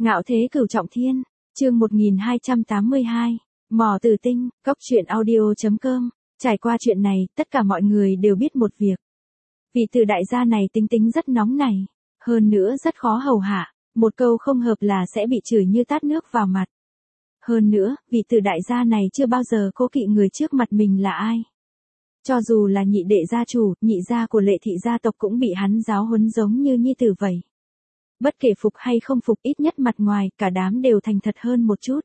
Ngạo thế cửu trọng thiên, chương 1282, mò tử tinh, cốc truyện audio.com. Trải qua chuyện này, tất cả mọi người đều biết một việc. Vị tử đại gia này tính tính rất nóng này, hơn nữa rất khó hầu hạ, một câu không hợp là sẽ bị chửi như tát nước vào mặt. Hơn nữa, vị tử đại gia này chưa bao giờ cố kỵ người trước mặt mình là ai. Cho dù là nhị đệ gia chủ, nhị gia của Lệ thị gia tộc cũng bị hắn giáo huấn giống như nhi tử vậy. Bất kể phục hay không phục, ít nhất mặt ngoài, cả đám đều thành thật hơn một chút.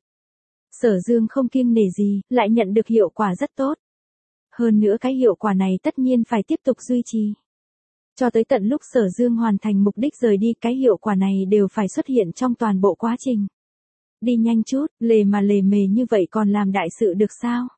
Sở Dương không kiêng nể gì, lại nhận được hiệu quả rất tốt. Hơn nữa cái hiệu quả này tất nhiên phải tiếp tục duy trì. Cho tới tận lúc Sở Dương hoàn thành mục đích rời đi, cái hiệu quả này đều phải xuất hiện trong toàn bộ quá trình. Đi nhanh chút, lề mà lề mề như vậy còn làm đại sự được sao?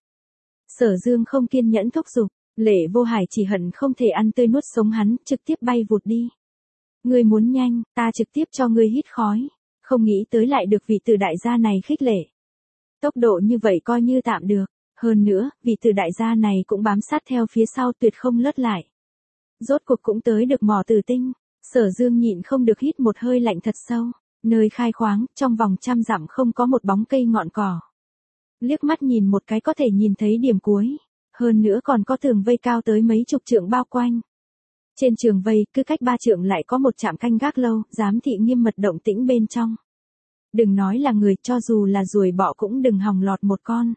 Sở Dương không kiên nhẫn thúc giục, Lệ Vô Hải chỉ hận không thể ăn tươi nuốt sống hắn, trực tiếp bay vụt đi. Ngươi muốn nhanh, ta trực tiếp cho ngươi hít khói, không nghĩ tới lại được vị tử đại gia này khích lệ. Tốc độ như vậy coi như tạm được, hơn nữa, vị tử đại gia này cũng bám sát theo phía sau tuyệt không lướt lại. Rốt cuộc cũng tới được mỏ tử tinh, Sở Dương nhịn không được hít một hơi lạnh thật sâu, nơi khai khoáng, trong vòng 100 dặm không có một bóng cây ngọn cỏ. Liếc mắt nhìn một cái có thể nhìn thấy điểm cuối, hơn nữa còn có tường vây cao tới mấy chục trượng bao quanh. Trên trường vây, cứ cách 3 trượng lại có một trạm canh gác lâu, giám thị nghiêm mật động tĩnh bên trong. Đừng nói là người, cho dù là ruồi bọ cũng đừng hòng lọt một con.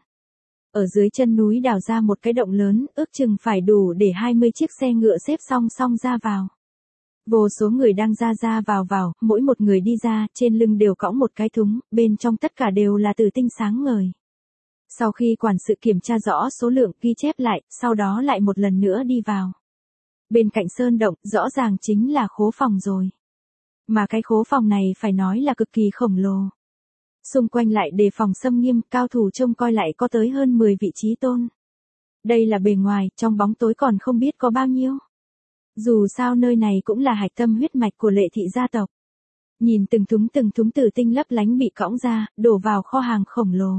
Ở dưới chân núi đào ra một cái động lớn, ước chừng phải đủ để 20 chiếc xe ngựa xếp song song ra vào. Vô số người đang ra vào, mỗi một người đi ra, trên lưng đều cõng một cái thúng, bên trong tất cả đều là tử tinh sáng ngời. Sau khi quản sự kiểm tra rõ số lượng, ghi chép lại, sau đó lại một lần nữa đi vào. Bên cạnh sơn động, rõ ràng chính là khố phòng rồi. Mà cái khố phòng này phải nói là cực kỳ khổng lồ. Xung quanh lại đề phòng xâm nghiêm, cao thủ trông coi lại có tới hơn 10 vị trí tôn. Đây là bề ngoài, trong bóng tối còn không biết có bao nhiêu. Dù sao nơi này cũng là hạch tâm huyết mạch của Lệ thị gia tộc. Nhìn từng thúng tử tinh lấp lánh bị cõng ra, đổ vào kho hàng khổng lồ.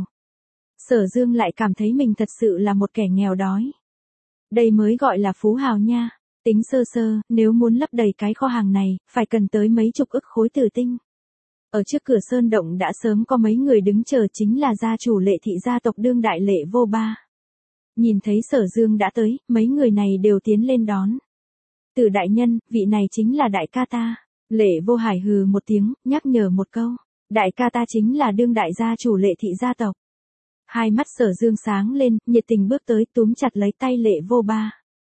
Sở Dương lại cảm thấy mình thật sự là một kẻ nghèo đói. Đây mới gọi là phú hào nha. Tính sơ, nếu muốn lấp đầy cái kho hàng này, phải cần tới mấy chục ức khối tử tinh. Ở trước cửa sơn động đã sớm có mấy người đứng chờ, chính là gia chủ Lệ thị gia tộc đương đại Lệ Vô Ba. Nhìn thấy Sở Dương đã tới, mấy người này đều tiến lên đón. Tử đại nhân, vị này chính là đại ca ta. Lệ Vô Hải hừ một tiếng, nhắc nhở một câu. Đại ca ta chính là đương đại gia chủ Lệ thị gia tộc. Hai mắt Sở Dương sáng lên, nhiệt tình bước tới túm chặt lấy tay Lệ Vô Ba.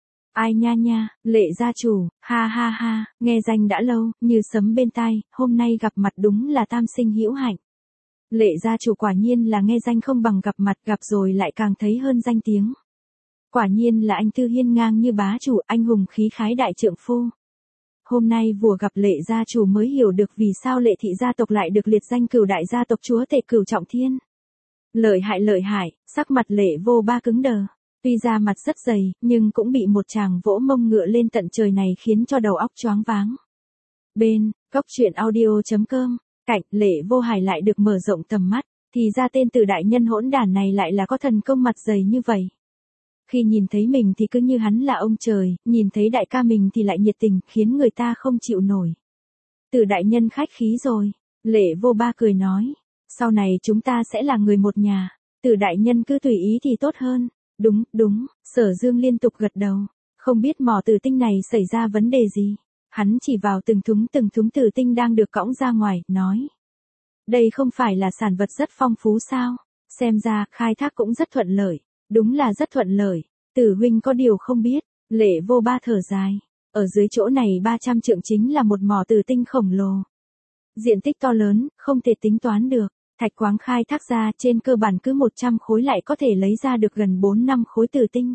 Ai nha, Lệ gia chủ, ha, nghe danh đã lâu, như sấm bên tai, hôm nay gặp mặt đúng là tam sinh hữu hạnh. Lệ gia chủ quả nhiên là nghe danh không bằng gặp mặt, gặp rồi lại càng thấy hơn danh tiếng. Quả nhiên là anh tư hiên ngang như bá chủ, anh hùng khí khái đại trượng phu. Hôm nay vừa gặp Lệ gia chủ mới hiểu được vì sao Lệ thị gia tộc lại được liệt danh cửu đại gia tộc chúa tể cửu trọng thiên. Lợi hại, sắc mặt Lệ Vô Ba cứng đờ. Tuy ra mặt rất dày, nhưng cũng bị một chàng vỗ mông ngựa lên tận trời này khiến cho đầu óc choáng váng. Bên, cốc truyện audio.com, cạnh Lệ Vô Hải lại được mở rộng tầm mắt, thì ra tên tử đại nhân hỗn đản này lại là có thần công mặt dày như vậy. Khi nhìn thấy mình thì cứ như hắn là ông trời, nhìn thấy đại ca mình thì lại nhiệt tình, khiến người ta không chịu nổi. Tử đại nhân khách khí rồi, Lệ Vô Ba cười nói, sau này chúng ta sẽ là người một nhà, Tử đại nhân cứ tùy ý thì tốt hơn. Đúng, Sở Dương liên tục gật đầu, không biết mỏ tử tinh này xảy ra vấn đề gì. Hắn chỉ vào từng thúng tử tinh đang được cõng ra ngoài, nói. Đây không phải là sản vật rất phong phú sao, xem ra khai thác cũng rất thuận lợi, đúng là rất thuận lợi, Tử huynh có điều không biết, Lệ Vô Ba thở dài, ở dưới chỗ này 300 trượng chính là một mỏ tử tinh khổng lồ. Diện tích to lớn, không thể tính toán được. Thạch khoáng khai thác ra trên cơ bản cứ 100 khối lại có thể lấy ra được gần 4-5 khối tử tinh.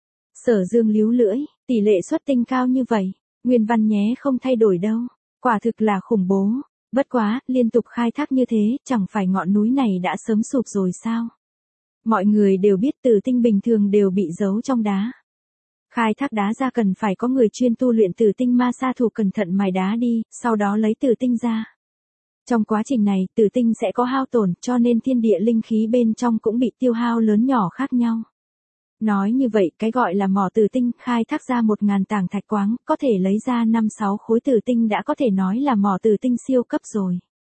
Sở Dương líu lưỡi, tỷ lệ xuất tinh cao như vậy, nguyên văn nhé không thay đổi đâu, quả thực là khủng bố. Bất quá, liên tục khai thác như thế, chẳng phải ngọn núi này đã sớm sụp rồi sao? Mọi người đều biết tử tinh bình thường đều bị giấu trong đá. Khai thác đá ra cần phải có người chuyên tu luyện tử tinh ma sa thủ cẩn thận mài đá đi, sau đó lấy tử tinh ra. Trong quá trình này, tử tinh sẽ có hao tổn, cho nên thiên địa linh khí bên trong cũng bị tiêu hao lớn nhỏ khác nhau. Nói như vậy, cái gọi là mỏ tử tinh, khai thác ra 1000 tảng thạch khoáng, có thể lấy ra 5-6 khối tử tinh đã có thể nói là mỏ tử tinh siêu cấp rồi.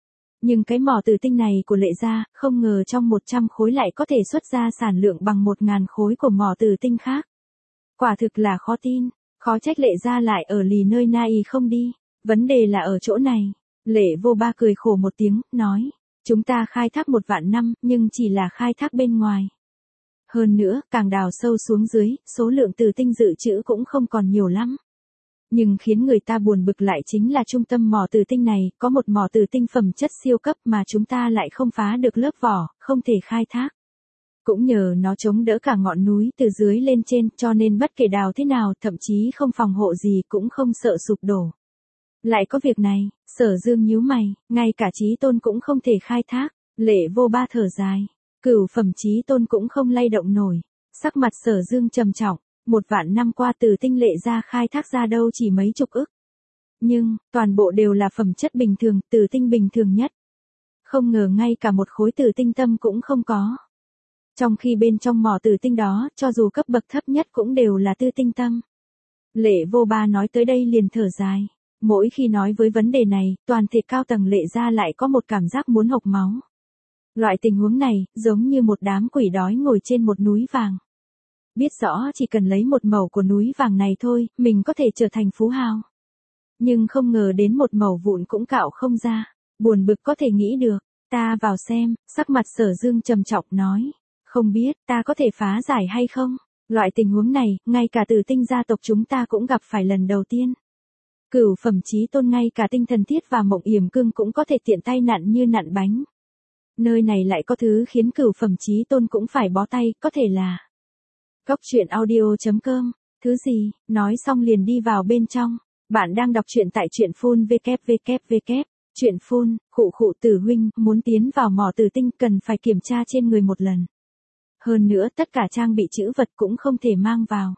Nhưng cái mỏ tử tinh này của Lệ gia, không ngờ trong 100 khối lại có thể xuất ra sản lượng bằng 1.000 khối của mỏ tử tinh khác. Quả thực là khó tin, khó trách Lệ gia lại ở lì nơi nai không đi. Vấn đề là ở chỗ này. Lệ Vô Ba cười khổ một tiếng, nói, chúng ta khai thác 1 vạn năm, nhưng chỉ là khai thác bên ngoài. Hơn nữa, càng đào sâu xuống dưới, số lượng tử tinh dự trữ cũng không còn nhiều lắm. Nhưng khiến người ta buồn bực lại chính là trung tâm mỏ tử tinh này, có một mỏ tử tinh phẩm chất siêu cấp mà chúng ta lại không phá được lớp vỏ, không thể khai thác. Cũng nhờ nó chống đỡ cả ngọn núi từ dưới lên trên, cho nên bất kể đào thế nào, thậm chí không phòng hộ gì cũng không sợ sụp đổ. Lại có việc này, Sở Dương nhíu mày, ngay cả Chí Tôn cũng không thể khai thác. Lệ Vô Ba thở dài, cửu phẩm Chí Tôn cũng không lay động nổi. Sắc mặt Sở Dương trầm trọng, 1 vạn năm qua tử tinh Lệ gia khai thác ra đâu chỉ mấy chục ức. Nhưng, toàn bộ đều là phẩm chất bình thường, tử tinh bình thường nhất. Không ngờ ngay cả một khối tử tinh tâm cũng không có. Trong khi bên trong mỏ tử tinh đó, cho dù cấp bậc thấp nhất cũng đều là tư tinh tâm. Lệ Vô Ba nói tới đây liền thở dài. Mỗi khi nói với vấn đề này, toàn thể cao tầng Lệ gia lại có một cảm giác muốn hộc máu. Loại tình huống này, giống như một đám quỷ đói ngồi trên một núi vàng. Biết rõ chỉ cần lấy một mẩu của núi vàng này thôi, mình có thể trở thành phú hào. Nhưng không ngờ đến một mẩu vụn cũng cạo không ra. Buồn bực có thể nghĩ được. Ta vào xem, sắc mặt Sở Dương trầm trọng nói. Không biết, ta có thể phá giải hay không? Loại tình huống này, ngay cả tử tinh gia tộc chúng ta cũng gặp phải lần đầu tiên. Cửu phẩm Chí Tôn ngay cả Tinh Thần Thiết và Mộng Yểm Cương cũng có thể tiện tay nặn như nặn bánh. Nơi này lại có thứ khiến cửu phẩm Chí Tôn cũng phải bó tay, có thể là Góc truyện audio.com. Thứ gì? Nói xong liền đi vào bên trong. Bạn đang đọc truyện tại truyện phun www. Truyện phun, khụ Tử huynh, muốn tiến vào mỏ tử tinh cần phải kiểm tra trên người một lần. Hơn nữa tất cả trang bị trữ vật cũng không thể mang vào.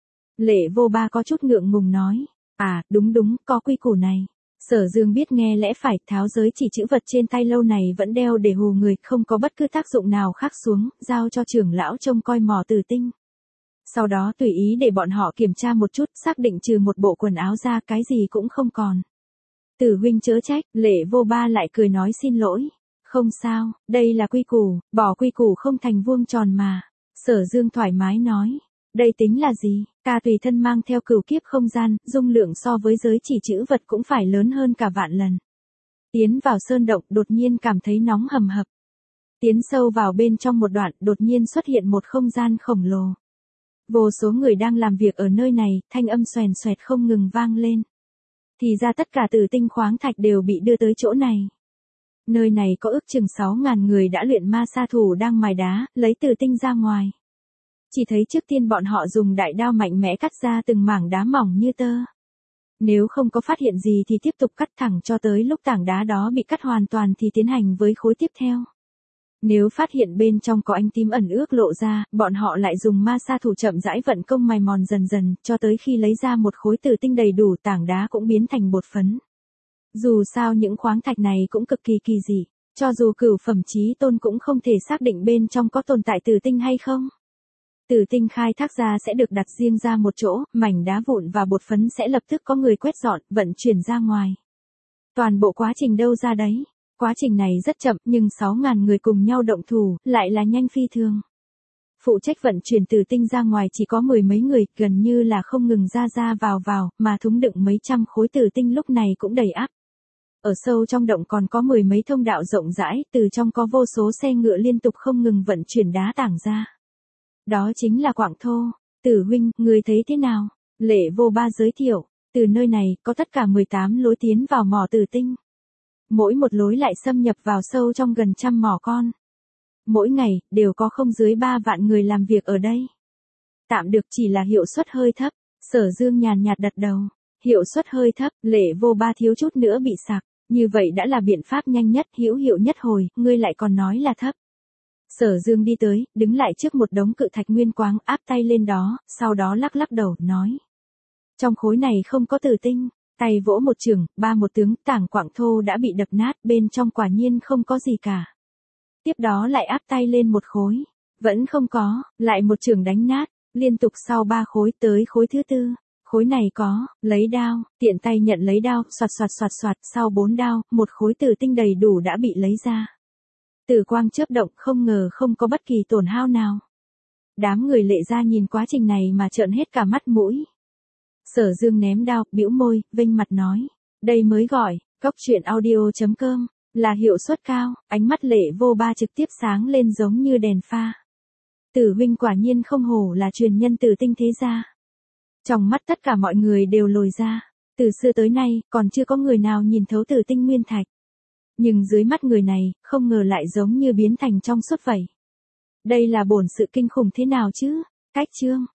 Lệ Vô Ba có chút ngượng ngùng nói. À, đúng, có quy củ này. Sở Dương biết nghe lẽ phải, tháo giới chỉ trữ vật trên tay lâu này vẫn đeo để hù người, không có bất cứ tác dụng nào khác xuống, giao cho trưởng lão trông coi mỏ tử tinh. Sau đó tùy ý để bọn họ kiểm tra một chút, xác định trừ một bộ quần áo ra cái gì cũng không còn. Tử huynh chớ trách, Lệ Vô Ba lại cười nói xin lỗi. Không sao, đây là quy củ, bỏ quy củ không thành vuông tròn mà. Sở Dương thoải mái nói. Đây tính là gì? Ta tùy thân mang theo cửu kiếp không gian, dung lượng so với giới chỉ trữ vật cũng phải lớn hơn cả vạn lần. Tiến vào sơn động, đột nhiên cảm thấy nóng hầm hập. Tiến sâu vào bên trong một đoạn, đột nhiên xuất hiện một không gian khổng lồ. Vô số người đang làm việc ở nơi này, thanh âm xoèn xoẹt không ngừng vang lên. Thì ra tất cả tử tinh khoáng thạch đều bị đưa tới chỗ này. Nơi này có ước chừng 6.000 người đã luyện ma sa thủ đang mài đá, lấy tử tinh ra ngoài. Chỉ thấy trước tiên bọn họ dùng đại đao mạnh mẽ cắt ra từng mảng đá mỏng như tơ. Nếu không có phát hiện gì thì tiếp tục cắt thẳng cho tới lúc tảng đá đó bị cắt hoàn toàn thì tiến hành với khối tiếp theo. Nếu phát hiện bên trong có ánh tím ẩn ước lộ ra, bọn họ lại dùng ma sa thủ chậm rãi vận công mài mòn dần dần, cho tới khi lấy ra một khối tử tinh đầy đủ, tảng đá cũng biến thành bột phấn. Dù sao những khoáng thạch này cũng cực kỳ kỳ dị, cho dù cửu phẩm Chí Tôn cũng không thể xác định bên trong có tồn tại tử tinh hay không. Tử tinh khai thác ra sẽ được đặt riêng ra một chỗ, mảnh đá vụn và bột phấn sẽ lập tức có người quét dọn, vận chuyển ra ngoài. Toàn bộ quá trình đâu ra đấy. Quá trình này rất chậm, nhưng 6.000 người cùng nhau động thủ, lại là nhanh phi thường. Phụ trách vận chuyển tử tinh ra ngoài chỉ có 10 mấy người, gần như là không ngừng ra vào, mà thúng đựng mấy trăm khối tử tinh lúc này cũng đầy ắp. Ở sâu trong động còn có 10 mấy thông đạo rộng rãi, từ trong có vô số xe ngựa liên tục không ngừng vận chuyển đá tảng ra. Đó chính là quặng thô. Tử huynh, người thấy thế nào? Lệ Vô Ba giới thiệu, từ nơi này, có tất cả 18 lối tiến vào mỏ tử tinh. Mỗi một lối lại xâm nhập vào sâu trong gần 100 mỏ con. Mỗi ngày, đều có không dưới 3 vạn người làm việc ở đây. Tạm được, chỉ là hiệu suất hơi thấp. Sở Dương nhàn nhạt đặt đầu. Hiệu suất hơi thấp, Lệ Vô Ba thiếu chút nữa bị sặc. Như vậy đã là biện pháp nhanh nhất, hữu hiệu nhất hồi, ngươi lại còn nói là thấp. Sở Dương đi tới, đứng lại trước một đống cự thạch nguyên quáng, áp tay lên đó, sau đó lắc đầu, nói. Trong khối này không có tử tinh. Tay vỗ một chưởng, một tướng, tảng quặng thô đã bị đập nát, bên trong quả nhiên không có gì cả. Tiếp đó lại áp tay lên một khối. Vẫn không có, lại một chưởng đánh nát, liên tục sau 3 khối tới khối thứ tư. Khối này có, lấy đao, tiện tay nhận lấy đao, xoạt, sau 4 đao, một khối tử tinh đầy đủ đã bị lấy ra. Tử quang chớp động, không ngờ không có bất kỳ tổn hao nào. Đám người Lệ gia nhìn quá trình này mà trợn hết cả mắt mũi. Sở Dương ném đao, bĩu môi, vênh mặt nói, đây mới gọi, cóc truyện audio.com, là hiệu suất cao, ánh mắt Lệ Vô Ba trực tiếp sáng lên giống như đèn pha. Tử huynh quả nhiên không hổ là truyền nhân tử tinh thế gia. Trong mắt tất cả mọi người đều lồi ra, từ xưa tới nay, còn chưa có người nào nhìn thấu tử tinh nguyên thạch. Nhưng dưới mắt người này, không ngờ lại giống như biến thành trong suốt vậy. Đây là bổn sự kinh khủng thế nào chứ? Cách chương